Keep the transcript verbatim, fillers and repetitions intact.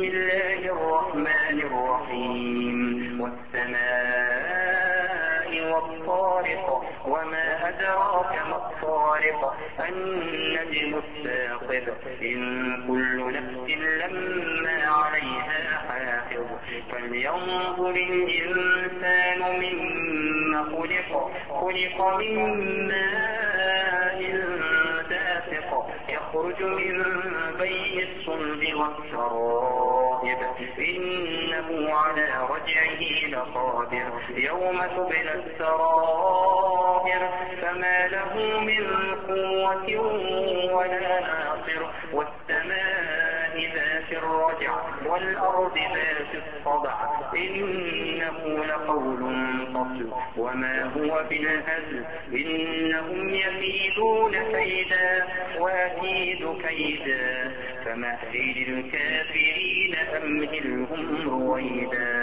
بسم الله الرحمن الرحيم والسماء والطارق وما أدراك ما الطارق النجم الثاقب إن كل نفس لما عليها حافظ فلينظر الإنسان مما خلق خلق من ماء دافق يخرج من بين الصلب والترائب إنه على رجعه لقادر يوم تبلى السرائر فما له من قوة ولا ناصر والسماء ذات الرجع والأرض ذات الصدع إنه لقول فصل وما هو بالهزل إنهم يكيدون كيدا وأكيد كيدا فمهل للكافرين أمهلهم رويدا